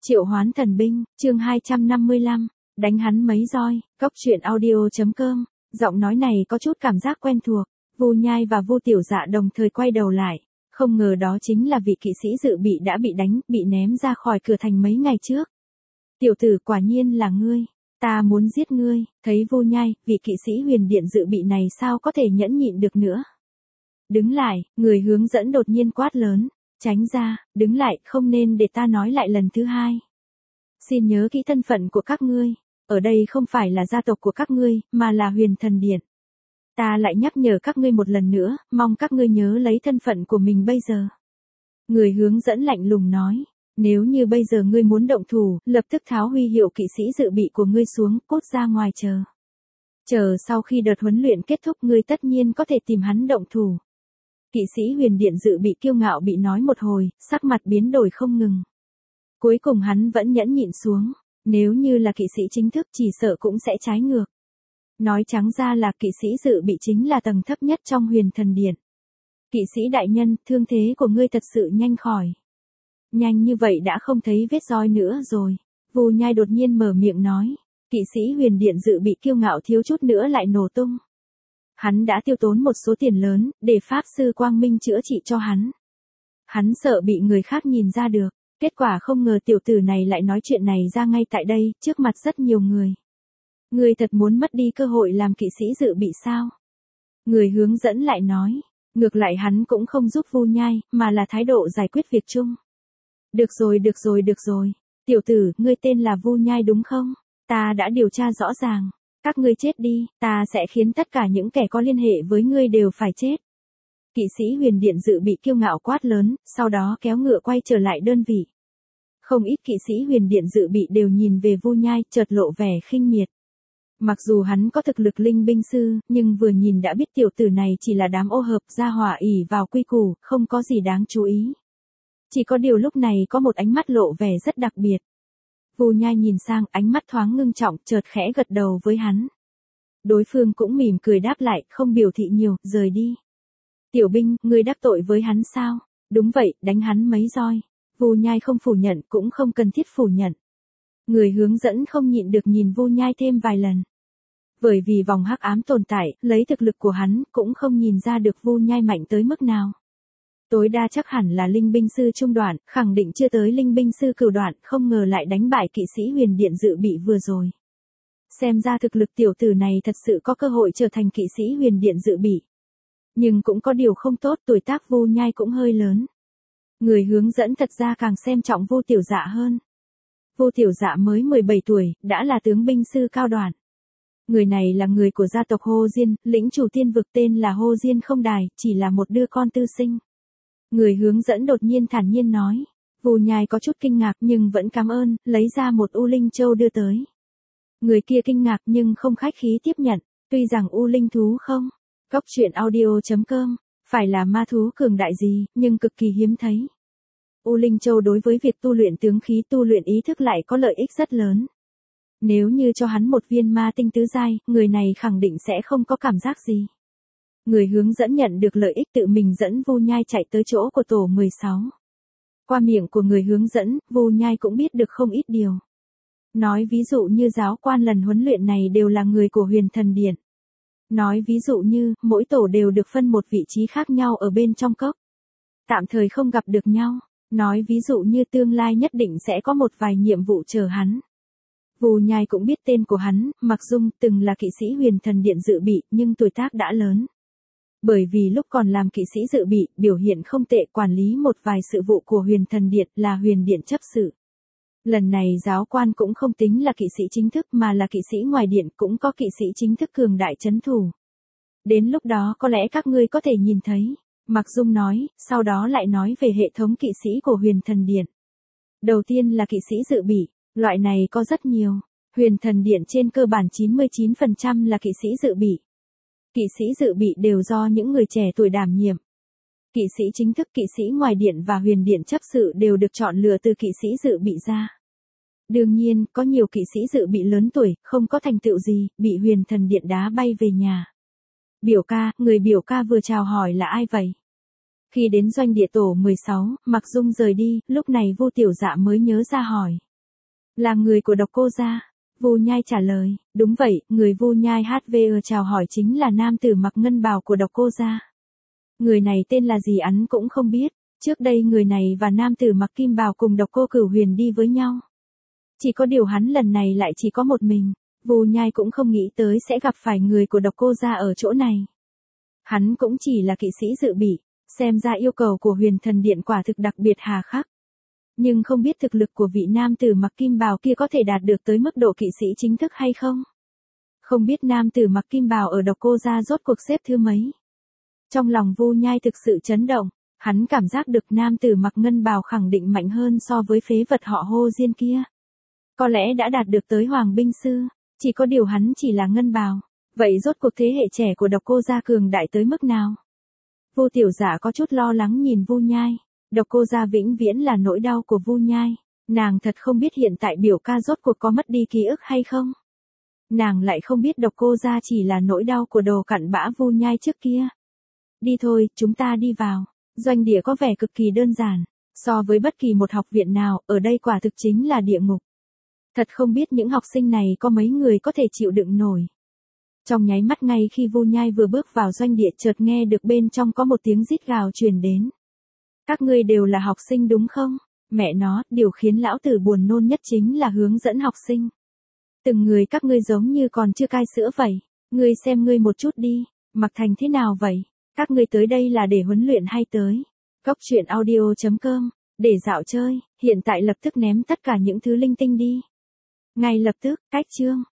Triệu Hoán Thần Binh, chương 255, đánh hắn mấy roi, Cóc truyện audio.com, giọng nói này có chút cảm giác quen thuộc. Vu Nhai và Vu Tiểu Dạ đồng thời quay đầu lại, không ngờ đó chính là vị kỵ sĩ dự bị đã bị đánh, bị ném ra khỏi cửa thành mấy ngày trước. Tiểu tử, quả nhiên là ngươi, ta muốn giết ngươi. Thấy Vu Nhai, vị kỵ sĩ huyền điện dự bị này sao có thể nhẫn nhịn được nữa. Đứng lại, người hướng dẫn đột nhiên quát lớn. Tránh ra, đứng lại, không nên để ta nói lại lần thứ hai. Xin nhớ kỹ thân phận của các ngươi, ở đây không phải là gia tộc của các ngươi, mà là Huyền Thần Điện. Ta lại nhắc nhở các ngươi một lần nữa, mong các ngươi nhớ lấy thân phận của mình bây giờ. Người hướng dẫn lạnh lùng nói, nếu như bây giờ ngươi muốn động thủ, lập tức tháo huy hiệu kỵ sĩ dự bị của ngươi xuống, cút ra ngoài chờ. Chờ sau khi đợt huấn luyện kết thúc ngươi tất nhiên có thể tìm hắn động thủ. Kỵ sĩ huyền điện dự bị kiêu ngạo bị nói một hồi, sắc mặt biến đổi không ngừng. Cuối cùng hắn vẫn nhẫn nhịn xuống, nếu như là kỵ sĩ chính thức chỉ sợ cũng sẽ trái ngược. Nói trắng ra là kỵ sĩ dự bị chính là tầng thấp nhất trong Huyền Thần Điện. Kỵ sĩ đại nhân, thương thế của ngươi thật sự nhanh khỏi. Nhanh như vậy đã không thấy vết roi nữa rồi. Vu Nhai đột nhiên mở miệng nói, kỵ sĩ huyền điện dự bị kiêu ngạo thiếu chút nữa lại nổ tung. Hắn đã tiêu tốn một số tiền lớn, để Pháp Sư Quang Minh chữa trị cho hắn. Hắn sợ bị người khác nhìn ra được, kết quả không ngờ tiểu tử này lại nói chuyện này ra ngay tại đây, trước mặt rất nhiều người. Người thật muốn mất đi cơ hội làm kỵ sĩ dự bị sao? Người hướng dẫn lại nói, ngược lại hắn cũng không giúp Vu Nhai, mà là thái độ giải quyết việc chung. Được rồi, tiểu tử, ngươi tên là Vu Nhai đúng không? Ta đã điều tra rõ ràng. Các ngươi chết đi, ta sẽ khiến tất cả những kẻ có liên hệ với ngươi đều phải chết. Kỵ sĩ huyền điện dự bị kiêu ngạo quát lớn, sau đó kéo ngựa quay trở lại đơn vị. Không ít kỵ sĩ huyền điện dự bị đều nhìn về Vu Nhai, chợt lộ vẻ khinh miệt. Mặc dù hắn có thực lực linh binh sư, nhưng vừa nhìn đã biết tiểu tử này chỉ là đám ô hợp gia hỏa ỷ vào quy củ, không có gì đáng chú ý. Chỉ có điều lúc này có một ánh mắt lộ vẻ rất đặc biệt. Vu Nhai nhìn sang, ánh mắt thoáng ngưng trọng, chợt khẽ gật đầu với hắn. Đối phương cũng mỉm cười đáp lại, không biểu thị nhiều, rời đi. Tiểu binh, ngươi đắc tội với hắn sao? Đúng vậy, đánh hắn mấy roi. Vu Nhai không phủ nhận, cũng không cần thiết phủ nhận. Người hướng dẫn không nhịn được nhìn Vu Nhai thêm vài lần. Bởi vì vòng hắc ám tồn tại, lấy thực lực của hắn, cũng không nhìn ra được Vu Nhai mạnh tới mức nào. Tối đa chắc hẳn là linh binh sư trung đoạn, khẳng định chưa tới linh binh sư cửu đoạn, không ngờ lại đánh bại kỵ sĩ huyền điện dự bị vừa rồi. Xem ra thực lực tiểu tử này thật sự có cơ hội trở thành kỵ sĩ huyền điện dự bị. Nhưng cũng có điều không tốt, tuổi tác Vu Nhai cũng hơi lớn. Người hướng dẫn thật ra càng xem trọng Vu Tiểu Dạ hơn. Vu Tiểu Dạ mới 17 tuổi, đã là tướng binh sư cao đoạn. Người này là người của gia tộc Hồ Diên, lĩnh chủ tiên vực tên là Hồ Diên không đài, chỉ là một đứa con tư sinh. Người hướng dẫn đột nhiên thản nhiên nói. Vu Nhai có chút kinh ngạc nhưng vẫn cảm ơn, lấy ra một U Linh Châu đưa tới. Người kia kinh ngạc nhưng không khách khí tiếp nhận, tuy rằng U Linh thú không, Cóc truyện audio.com, phải là ma thú cường đại gì, nhưng cực kỳ hiếm thấy. U Linh Châu đối với việc tu luyện tướng khí tu luyện ý thức lại có lợi ích rất lớn. Nếu như cho hắn một viên ma tinh tứ giai, người này khẳng định sẽ không có cảm giác gì. Người hướng dẫn nhận được lợi ích tự mình dẫn Vu Nhai chạy tới chỗ của tổ 16. Qua miệng của người hướng dẫn, Vu Nhai cũng biết được không ít điều. Nói ví dụ như giáo quan lần huấn luyện này đều là người của Huyền Thần Điện. Nói ví dụ như, mỗi tổ đều được phân một vị trí khác nhau ở bên trong cốc. Tạm thời không gặp được nhau. Nói ví dụ như tương lai nhất định sẽ có một vài nhiệm vụ chờ hắn. Vu Nhai cũng biết tên của hắn, Mặc Dung, từng là kỵ sĩ Huyền Thần Điện dự bị, nhưng tuổi tác đã lớn. Bởi vì lúc còn làm kỵ sĩ dự bị, biểu hiện không tệ, quản lý một vài sự vụ của Huyền Thần Điện, là Huyền Điện chấp sự. Lần này giáo quan cũng không tính là kỵ sĩ chính thức mà là kỵ sĩ ngoài điện, cũng có kỵ sĩ chính thức cường đại trấn thủ. Đến lúc đó có lẽ các ngươi có thể nhìn thấy. Mặc Dung nói, sau đó lại nói về hệ thống kỵ sĩ của Huyền Thần Điện. Đầu tiên là kỵ sĩ dự bị, loại này có rất nhiều. Huyền Thần Điện trên cơ bản 99% là kỵ sĩ dự bị. Kỵ sĩ dự bị đều do những người trẻ tuổi đảm nhiệm. Kỵ sĩ chính thức, kỵ sĩ ngoài điện và Huyền Điện chấp sự đều được chọn lựa từ kỵ sĩ dự bị ra. Đương nhiên, có nhiều kỵ sĩ dự bị lớn tuổi, không có thành tựu gì, bị Huyền Thần Điện đá bay về nhà. Biểu ca, người biểu ca vừa chào hỏi là ai vậy? Khi đến doanh địa tổ 16, Mặc Dung rời đi, lúc này Vu Tiểu Dạ mới nhớ ra hỏi. Là người của Độc Cô gia. Vu Nhai trả lời, đúng vậy, người Vu Nhai HVR chào hỏi chính là nam tử mặc ngân bào của Độc Cô gia. Người này tên là gì hắn cũng không biết, trước đây người này và nam tử mặc kim bào cùng Độc Cô Cửu Huyền đi với nhau. Chỉ có điều hắn lần này lại chỉ có một mình, Vu Nhai cũng không nghĩ tới sẽ gặp phải người của Độc Cô gia ở chỗ này. Hắn cũng chỉ là kỵ sĩ dự bị, xem ra yêu cầu của Huyền Thần Điện quả thực đặc biệt hà khắc. Nhưng không biết thực lực của vị nam tử mặc kim bào kia có thể đạt được tới mức độ kỵ sĩ chính thức hay không? Không biết nam tử mặc kim bào ở Độc Cô gia rốt cuộc xếp thứ mấy? Trong lòng Vu Nhai thực sự chấn động, hắn cảm giác được nam tử mặc ngân bào khẳng định mạnh hơn so với phế vật họ Hô Diên kia. Có lẽ đã đạt được tới Hoàng binh sư, chỉ có điều hắn chỉ là ngân bào. Vậy rốt cuộc thế hệ trẻ của Độc Cô gia cường đại tới mức nào? Vu Tiểu Dạ có chút lo lắng nhìn Vu Nhai. Độc Cô gia vĩnh viễn là nỗi đau của Vu Nhai. Nàng thật không biết hiện tại biểu ca rốt cuộc có mất đi ký ức hay không. Nàng lại không biết Độc Cô gia chỉ là nỗi đau của đồ cặn bã Vu Nhai trước kia. Đi thôi, chúng ta đi vào. Doanh địa có vẻ cực kỳ đơn giản. So với bất kỳ một học viện nào, ở đây quả thực chính là địa ngục. Thật không biết những học sinh này có mấy người có thể chịu đựng nổi. Trong nháy mắt ngay khi Vu Nhai vừa bước vào doanh địa chợt nghe được bên trong có một tiếng rít gào truyền đến. Các ngươi đều là học sinh đúng không? Mẹ nó, điều khiến lão tử buồn nôn nhất chính là hướng dẫn học sinh. Từng người các ngươi giống như còn chưa cai sữa vậy. Ngươi xem ngươi một chút đi, mặc thành thế nào vậy? Các ngươi tới đây là để huấn luyện hay tới? Cốc truyện audio.com, để dạo chơi, hiện tại lập tức ném tất cả những thứ linh tinh đi. Ngay lập tức, cách chương.